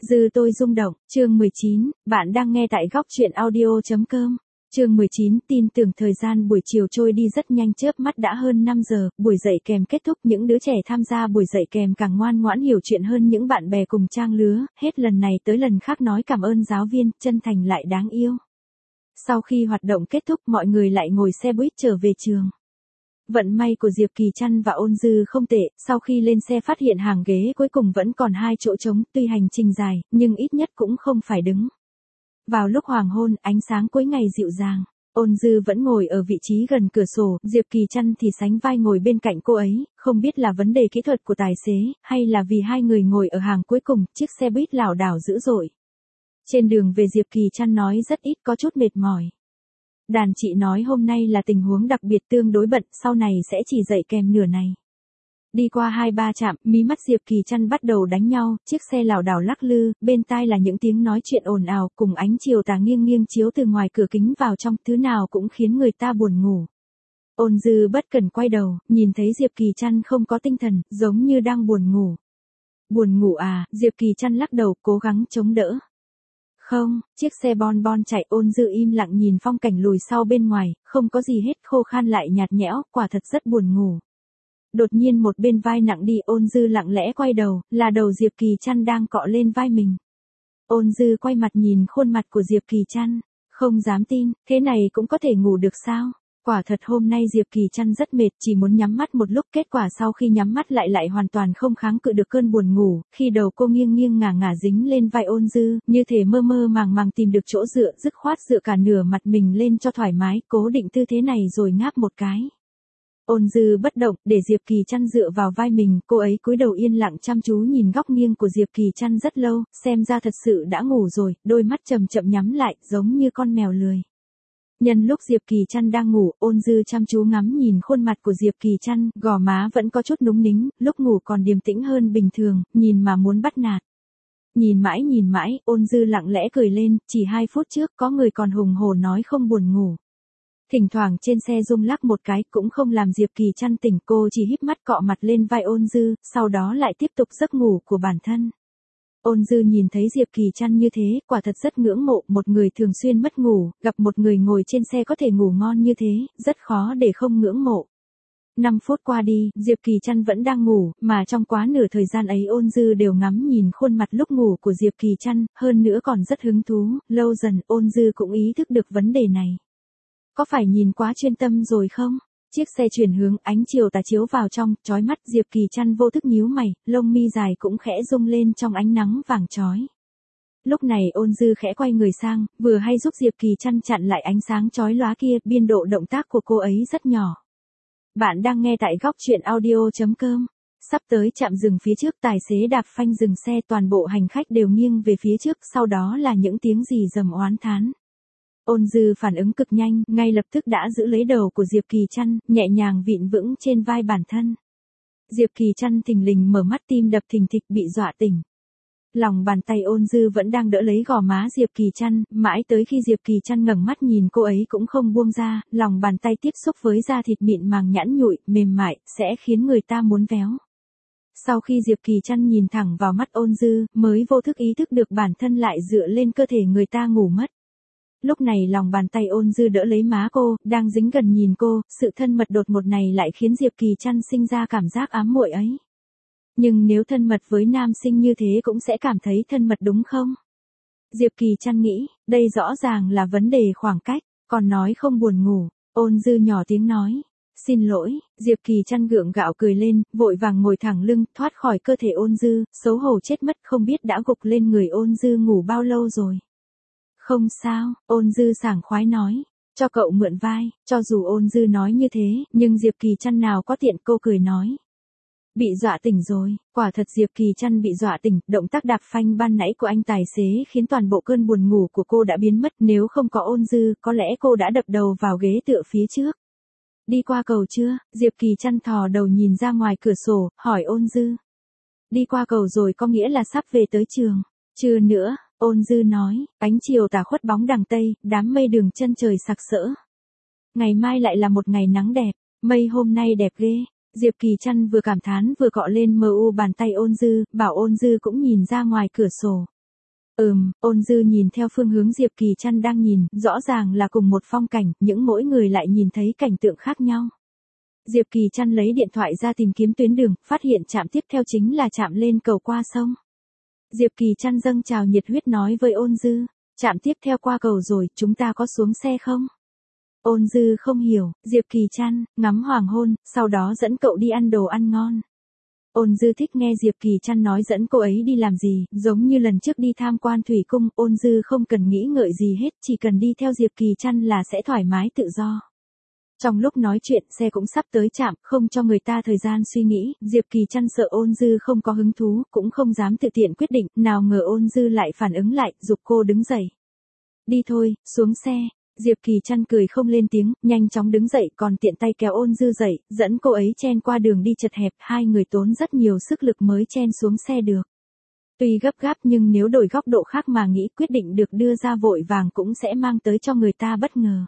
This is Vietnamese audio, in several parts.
Dư tôi rung động, chương 19, bạn đang nghe tại góc truyện audio.com. Chương 19, tin tưởng thời gian buổi chiều trôi đi rất nhanh, chớp mắt đã hơn 5 giờ, buổi dạy kèm kết thúc, những đứa trẻ tham gia buổi dạy kèm càng ngoan ngoãn hiểu chuyện hơn những bạn bè cùng trang lứa, hết lần này tới lần khác nói cảm ơn giáo viên, chân thành lại đáng yêu. Sau khi hoạt động kết thúc, mọi người lại ngồi xe buýt trở về trường. Vận may của Diệp Kỳ Trăn và Ôn Dư không tệ, sau khi lên xe phát hiện hàng ghế cuối cùng vẫn còn 2 chỗ trống, tuy hành trình dài, nhưng ít nhất cũng không phải đứng. Vào lúc hoàng hôn, ánh sáng cuối ngày dịu dàng, Ôn Dư vẫn ngồi ở vị trí gần cửa sổ, Diệp Kỳ Trăn thì sánh vai ngồi bên cạnh cô ấy, không biết là vấn đề kỹ thuật của tài xế, hay là vì hai người ngồi ở hàng cuối cùng, chiếc xe buýt lảo đảo dữ dội. Trên đường về Diệp Kỳ Trăn nói rất ít, có chút mệt mỏi. Đàn chị nói hôm nay là tình huống đặc biệt tương đối bận, sau này sẽ chỉ dạy kèm nửa này. Đi qua 2-3 trạm, mí mắt Diệp Kỳ Trăn bắt đầu đánh nhau, chiếc xe lảo đảo lắc lư, bên tai là những tiếng nói chuyện ồn ào, cùng ánh chiều tà nghiêng nghiêng chiếu từ ngoài cửa kính vào trong, thứ nào cũng khiến người ta buồn ngủ. Ôn Dư bất cần quay đầu, nhìn thấy Diệp Kỳ Trăn không có tinh thần, giống như đang buồn ngủ. Buồn ngủ à? Diệp Kỳ Trăn lắc đầu, cố gắng chống đỡ. Không, chiếc xe bon bon chạy, Ôn Dư im lặng nhìn phong cảnh lùi sau bên ngoài, không có gì hết, khô khan lại nhạt nhẽo, quả thật rất buồn ngủ. Đột nhiên một bên vai nặng đi, Ôn Dư lặng lẽ quay đầu, là đầu Diệp Kỳ Trăn đang cọ lên vai mình. Ôn Dư quay mặt nhìn khuôn mặt của Diệp Kỳ Trăn, không dám tin, thế này cũng có thể ngủ được sao? Quả thật hôm nay Diệp Kỳ Trăn rất mệt, chỉ muốn nhắm mắt một lúc, kết quả sau khi nhắm mắt lại hoàn toàn không kháng cự được cơn buồn ngủ, khi đầu cô nghiêng nghiêng ngả ngả dính lên vai Ôn Dư, như thể mơ mơ màng màng tìm được chỗ dựa, dứt khoát dựa cả nửa mặt mình lên cho thoải mái, cố định tư thế này rồi ngáp một cái. Ôn Dư bất động, để Diệp Kỳ Trăn dựa vào vai mình, cô ấy cúi đầu yên lặng chăm chú nhìn góc nghiêng của Diệp Kỳ Trăn rất lâu, xem ra thật sự đã ngủ rồi, đôi mắt chậm chậm nhắm lại, giống như con mèo lười. Nhân lúc Diệp Kỳ Trăn đang ngủ, Ôn Dư chăm chú ngắm nhìn khuôn mặt của Diệp Kỳ Trăn, gò má vẫn có chút núng nính, lúc ngủ còn điềm tĩnh hơn bình thường, nhìn mà muốn bắt nạt. Nhìn mãi, Ôn Dư lặng lẽ cười lên, chỉ 2 phút trước có người còn hùng hổ nói không buồn ngủ. Thỉnh thoảng trên xe rung lắc một cái cũng không làm Diệp Kỳ Trăn tỉnh, cô chỉ híp mắt cọ mặt lên vai Ôn Dư, sau đó lại tiếp tục giấc ngủ của bản thân. Ôn Dư nhìn thấy Diệp Kỳ Trăn như thế, quả thật rất ngưỡng mộ, một người thường xuyên mất ngủ, gặp một người ngồi trên xe có thể ngủ ngon như thế, rất khó để không ngưỡng mộ. 5 phút qua đi, Diệp Kỳ Trăn vẫn đang ngủ, mà trong quá nửa thời gian ấy Ôn Dư đều ngắm nhìn khuôn mặt lúc ngủ của Diệp Kỳ Trăn, hơn nữa còn rất hứng thú, lâu dần Ôn Dư cũng ý thức được vấn đề này. Có phải nhìn quá chuyên tâm rồi không? Chiếc xe chuyển hướng, ánh chiều tà chiếu vào trong, chói mắt, Diệp Kỳ Trăn vô thức nhíu mày, lông mi dài cũng khẽ rung lên trong ánh nắng vàng chói. Lúc này Ôn Dư khẽ quay người sang, vừa hay giúp Diệp Kỳ Trăn chặn lại ánh sáng chói lóa kia, biên độ động tác của cô ấy rất nhỏ. Bạn đang nghe tại góc truyện audio.com. Sắp tới trạm dừng phía trước, tài xế đạp phanh dừng xe, toàn bộ hành khách đều nghiêng về phía trước, sau đó là những tiếng rì rầm oán thán. Ôn Dư phản ứng cực nhanh, ngay lập tức đã giữ lấy đầu của Diệp Kỳ Trăn, nhẹ nhàng vịn vững trên vai bản thân. Diệp Kỳ Trăn thình lình mở mắt, tim đập thình thịch, bị dọa tỉnh. Lòng bàn tay Ôn Dư vẫn đang đỡ lấy gò má Diệp Kỳ Trăn, mãi tới khi Diệp Kỳ Trăn ngẩng mắt nhìn cô ấy cũng không buông ra, lòng bàn tay tiếp xúc với da thịt mịn màng nhẵn nhụi, mềm mại, sẽ khiến người ta muốn véo. Sau khi Diệp Kỳ Trăn nhìn thẳng vào mắt Ôn Dư, mới vô thức ý thức được bản thân lại dựa lên cơ thể người ta ngủ mất. Lúc này lòng bàn tay Ôn Dư đỡ lấy má cô, đang dính gần nhìn cô, sự thân mật đột ngột này lại khiến Diệp Kỳ Trăn sinh ra cảm giác ám muội ấy. Nhưng nếu thân mật với nam sinh như thế cũng sẽ cảm thấy thân mật đúng không? Diệp Kỳ Trăn nghĩ, đây rõ ràng là vấn đề khoảng cách, còn nói không buồn ngủ. Ôn Dư nhỏ tiếng nói, xin lỗi. Diệp Kỳ Trăn gượng gạo cười lên, vội vàng ngồi thẳng lưng, thoát khỏi cơ thể Ôn Dư, xấu hổ chết mất, không biết đã gục lên người Ôn Dư ngủ bao lâu rồi. Không sao, Ôn Dư sảng khoái nói, cho cậu mượn vai. Cho dù Ôn Dư nói như thế, nhưng Diệp Kỳ Trăn nào có tiện, cô cười nói. Bị dọa tỉnh rồi, quả thật Diệp Kỳ Trăn bị dọa tỉnh, động tác đạp phanh ban nãy của anh tài xế khiến toàn bộ cơn buồn ngủ của cô đã biến mất, nếu không có Ôn Dư, có lẽ cô đã đập đầu vào ghế tựa phía trước. Đi qua cầu chưa? Diệp Kỳ Trăn thò đầu nhìn ra ngoài cửa sổ, hỏi Ôn Dư. Đi qua cầu rồi có nghĩa là sắp về tới trường. Chưa nữa. Ôn Dư nói, ánh chiều tà khuất bóng đằng tây, đám mây đường chân trời sặc sỡ. Ngày mai lại là một ngày nắng đẹp, mây hôm nay đẹp ghê. Diệp Kỳ Trăn vừa cảm thán vừa cọ lên mờ u bàn tay Ôn Dư, bảo Ôn Dư cũng nhìn ra ngoài cửa sổ. Ôn Dư nhìn theo phương hướng Diệp Kỳ Trăn đang nhìn, rõ ràng là cùng một phong cảnh, những mỗi người lại nhìn thấy cảnh tượng khác nhau. Diệp Kỳ Trăn lấy điện thoại ra tìm kiếm tuyến đường, phát hiện trạm tiếp theo chính là trạm lên cầu qua sông. Diệp Kỳ Trăn dâng trào nhiệt huyết nói với Ôn Dư, trạm tiếp theo qua cầu rồi, chúng ta có xuống xe không? Ôn Dư không hiểu, Diệp Kỳ Trăn, ngắm hoàng hôn, sau đó dẫn cậu đi ăn đồ ăn ngon. Ôn Dư thích nghe Diệp Kỳ Trăn nói dẫn cô ấy đi làm gì, giống như lần trước đi tham quan thủy cung, Ôn Dư không cần nghĩ ngợi gì hết, chỉ cần đi theo Diệp Kỳ Trăn là sẽ thoải mái tự do. Trong lúc nói chuyện, xe cũng sắp tới trạm, không cho người ta thời gian suy nghĩ, Diệp Kỳ Trăn sợ Ôn Dư không có hứng thú, cũng không dám tự tiện quyết định, nào ngờ Ôn Dư lại phản ứng lại, giục cô đứng dậy. Đi thôi, xuống xe. Diệp Kỳ Trăn cười không lên tiếng, nhanh chóng đứng dậy còn tiện tay kéo Ôn Dư dậy, dẫn cô ấy chen qua đường đi chật hẹp, hai người tốn rất nhiều sức lực mới chen xuống xe được. Tuy gấp gáp nhưng nếu đổi góc độ khác mà nghĩ quyết định được đưa ra vội vàng cũng sẽ mang tới cho người ta bất ngờ.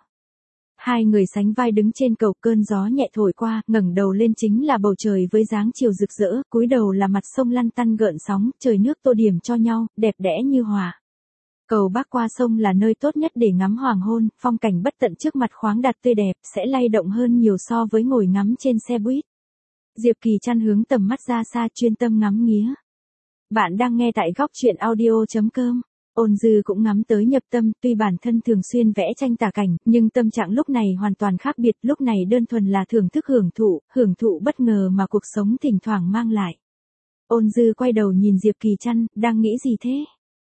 Hai người sánh vai đứng trên cầu, cơn gió nhẹ thổi qua, ngẩng đầu lên chính là bầu trời với dáng chiều rực rỡ, cúi đầu là mặt sông lăn tăn gợn sóng, trời nước tô điểm cho nhau, đẹp đẽ như hòa. Cầu bắc qua sông là nơi tốt nhất để ngắm hoàng hôn, phong cảnh bất tận trước mặt khoáng đạt tươi đẹp, sẽ lay động hơn nhiều so với ngồi ngắm trên xe buýt. Diệp Kỳ Trăn hướng tầm mắt ra xa chuyên tâm ngắm nghía. Bạn đang nghe tại góc truyện audio.com. Ôn Dư cũng ngắm tới nhập tâm, tuy bản thân thường xuyên vẽ tranh tả cảnh, nhưng tâm trạng lúc này hoàn toàn khác biệt, lúc này đơn thuần là thưởng thức hưởng thụ bất ngờ mà cuộc sống thỉnh thoảng mang lại. Ôn Dư quay đầu nhìn Diệp Kỳ Trăn, đang nghĩ gì thế?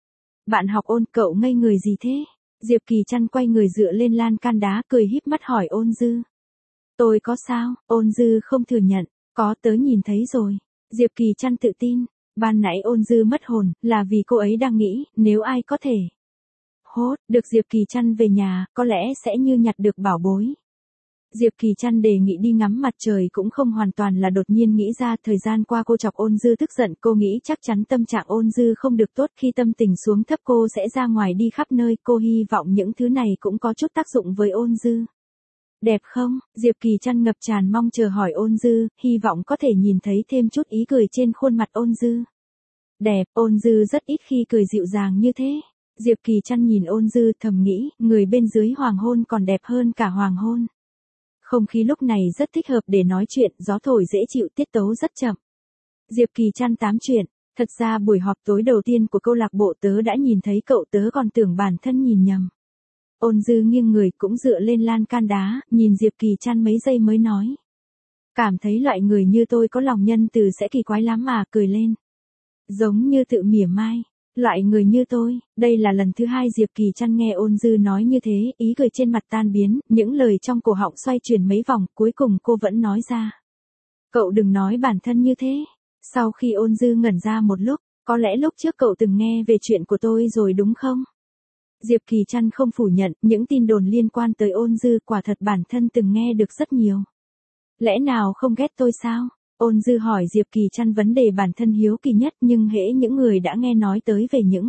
Bạn học Ôn, cậu ngây người gì thế? Diệp Kỳ Trăn quay người dựa lên lan can đá, cười híp mắt hỏi Ôn Dư. Tôi có sao? Ôn Dư không thừa nhận, có, tớ nhìn thấy rồi. Diệp Kỳ Trăn tự tin. Ban nãy Ôn Dư mất hồn, là vì cô ấy đang nghĩ, nếu ai có thể hốt được Diệp Kỳ Trăn về nhà, có lẽ sẽ như nhặt được bảo bối. Diệp Kỳ Trăn đề nghị đi ngắm mặt trời cũng không hoàn toàn là đột nhiên nghĩ ra, thời gian qua cô chọc Ôn Dư tức giận, cô nghĩ chắc chắn tâm trạng Ôn Dư không được tốt, khi tâm tình xuống thấp cô sẽ ra ngoài đi khắp nơi, cô hy vọng những thứ này cũng có chút tác dụng với Ôn Dư. Đẹp không? Diệp Kỳ Trăn ngập tràn mong chờ hỏi Ôn Dư, hy vọng có thể nhìn thấy thêm chút ý cười trên khuôn mặt Ôn Dư. Đẹp, Ôn Dư rất ít khi cười dịu dàng như thế. Diệp Kỳ Trăn nhìn Ôn Dư thầm nghĩ, người bên dưới hoàng hôn còn đẹp hơn cả hoàng hôn. Không khí lúc này rất thích hợp để nói chuyện, gió thổi dễ chịu, tiết tấu rất chậm. Diệp Kỳ Trăn tám chuyện, thật ra buổi họp tối đầu tiên của câu lạc bộ tớ đã nhìn thấy cậu, tớ còn tưởng bản thân nhìn nhầm. Ôn Dư nghiêng người cũng dựa lên lan can đá, nhìn Diệp Kỳ Trăn mấy giây mới nói. Cảm thấy loại người như tôi có lòng nhân từ sẽ kỳ quái lắm mà, cười lên. Giống như tự mỉa mai. Loại người như tôi, đây là lần thứ hai Diệp Kỳ Trăn nghe Ôn Dư nói như thế, ý cười trên mặt tan biến, những lời trong cổ họng xoay chuyển mấy vòng, cuối cùng cô vẫn nói ra. Cậu đừng nói bản thân như thế. Sau khi Ôn Dư ngẩn ra một lúc, có lẽ lúc trước cậu từng nghe về chuyện của tôi rồi đúng không? Diệp Kỳ Trăn không phủ nhận, những tin đồn liên quan tới Ôn Dư quả thật bản thân từng nghe được rất nhiều. Lẽ nào không ghét tôi sao? Ôn Dư hỏi Diệp Kỳ Trăn vấn đề bản thân hiếu kỳ nhất, nhưng hễ những người đã nghe nói tới về những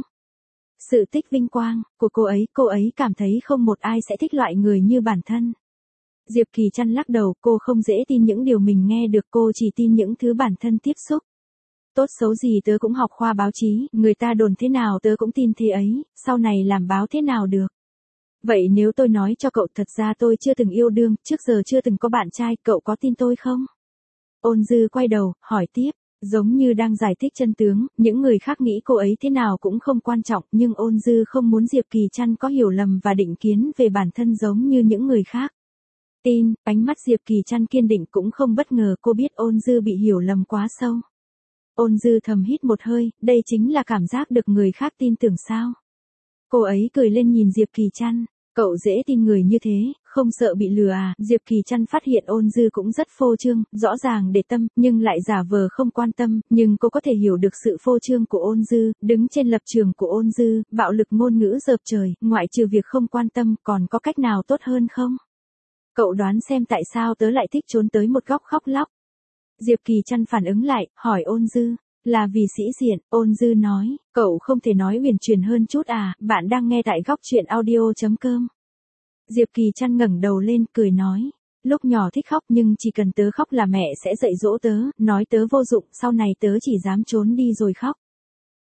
sự tích vinh quang của cô ấy cảm thấy không một ai sẽ thích loại người như bản thân. Diệp Kỳ Trăn lắc đầu, cô không dễ tin những điều mình nghe được, cô chỉ tin những thứ bản thân tiếp xúc. Tốt xấu gì tớ cũng học khoa báo chí, người ta đồn thế nào tớ cũng tin thế ấy, sau này làm báo thế nào được. Vậy nếu tôi nói cho cậu thật ra tôi chưa từng yêu đương, trước giờ chưa từng có bạn trai, cậu có tin tôi không? Ôn Dư quay đầu, hỏi tiếp, giống như đang giải thích chân tướng, những người khác nghĩ cô ấy thế nào cũng không quan trọng, nhưng Ôn Dư không muốn Diệp Kỳ Trăn có hiểu lầm và định kiến về bản thân giống như những người khác. Tin, ánh mắt Diệp Kỳ Trăn kiên định, cũng không bất ngờ cô biết Ôn Dư bị hiểu lầm quá sâu. Ôn Dư thầm hít một hơi, đây chính là cảm giác được người khác tin tưởng sao. Cô ấy cười lên nhìn Diệp Kỳ Trăn, cậu dễ tin người như thế, không sợ bị lừa à? Diệp Kỳ Trăn phát hiện Ôn Dư cũng rất phô trương, rõ ràng để tâm, nhưng lại giả vờ không quan tâm, nhưng cô có thể hiểu được sự phô trương của Ôn Dư, đứng trên lập trường của Ôn Dư, bạo lực ngôn ngữ dợp trời, ngoại trừ việc không quan tâm, còn có cách nào tốt hơn không? Cậu đoán xem tại sao tớ lại thích trốn tới một góc khóc lóc. Diệp Kỳ Trăn phản ứng lại, hỏi Ôn Dư. Là vì sĩ diện, Ôn Dư nói, cậu không thể nói huyền truyền hơn chút à, bạn đang nghe tại góc truyện audio.com. Diệp Kỳ Trăn ngẩng đầu lên, cười nói, lúc nhỏ thích khóc nhưng chỉ cần tớ khóc là mẹ sẽ dạy dỗ tớ, nói tớ vô dụng, sau này tớ chỉ dám trốn đi rồi khóc.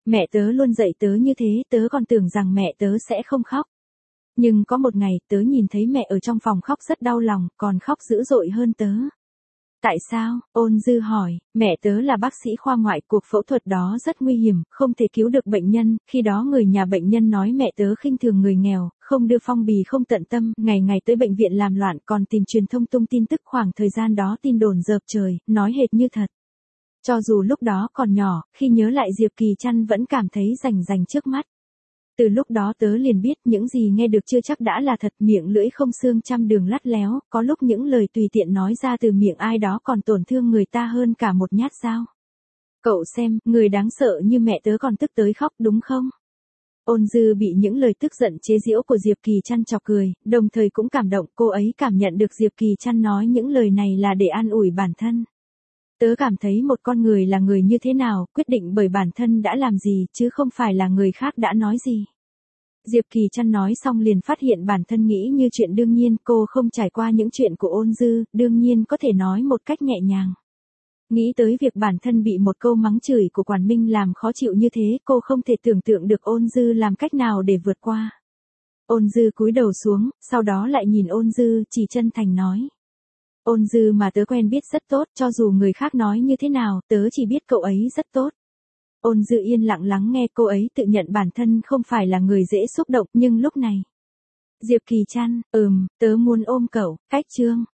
Mẹ tớ luôn dạy tớ như thế, tớ còn tưởng rằng mẹ tớ sẽ không khóc. Nhưng có một ngày, tớ nhìn thấy mẹ ở trong phòng khóc rất đau lòng, còn khóc dữ dội hơn tớ. Tại sao? Ôn Dư hỏi, mẹ tớ là bác sĩ khoa ngoại, cuộc phẫu thuật đó rất nguy hiểm, không thể cứu được bệnh nhân, khi đó người nhà bệnh nhân nói mẹ tớ khinh thường người nghèo, không đưa phong bì, không tận tâm, ngày ngày tới bệnh viện làm loạn, còn tìm truyền thông tung tin tức, khoảng thời gian đó tin đồn dợp trời, nói hệt như thật. Cho dù lúc đó còn nhỏ, khi nhớ lại Diệp Kỳ Trăn vẫn cảm thấy rành rành trước mắt. Từ lúc đó tớ liền biết những gì nghe được chưa chắc đã là thật, miệng lưỡi không xương trăm đường lắt léo, có lúc những lời tùy tiện nói ra từ miệng ai đó còn tổn thương người ta hơn cả một nhát dao. Cậu xem, người đáng sợ như mẹ tớ còn tức tới khóc đúng không? Ôn Dư bị những lời tức giận chế giễu của Diệp Kỳ Trăn chọc cười, đồng thời cũng cảm động, cô ấy cảm nhận được Diệp Kỳ Trăn nói những lời này là để an ủi bản thân. Tớ cảm thấy một con người là người như thế nào, quyết định bởi bản thân đã làm gì, chứ không phải là người khác đã nói gì. Diệp Kỳ Trăn nói xong liền phát hiện bản thân nghĩ như chuyện đương nhiên, cô không trải qua những chuyện của Ôn Dư, đương nhiên có thể nói một cách nhẹ nhàng. Nghĩ tới việc bản thân bị một câu mắng chửi của Quản Minh làm khó chịu như thế, cô không thể tưởng tượng được Ôn Dư làm cách nào để vượt qua. Ôn Dư cúi đầu xuống, sau đó lại nhìn Ôn Dư, chỉ chân thành nói. Ôn Dư mà tớ quen biết rất tốt, cho dù người khác nói như thế nào, tớ chỉ biết cậu ấy rất tốt. Ôn Dư yên lặng lắng nghe, cô ấy tự nhận bản thân không phải là người dễ xúc động, nhưng lúc này. Diệp Kỳ Trăn, tớ muốn ôm cậu, cách chương.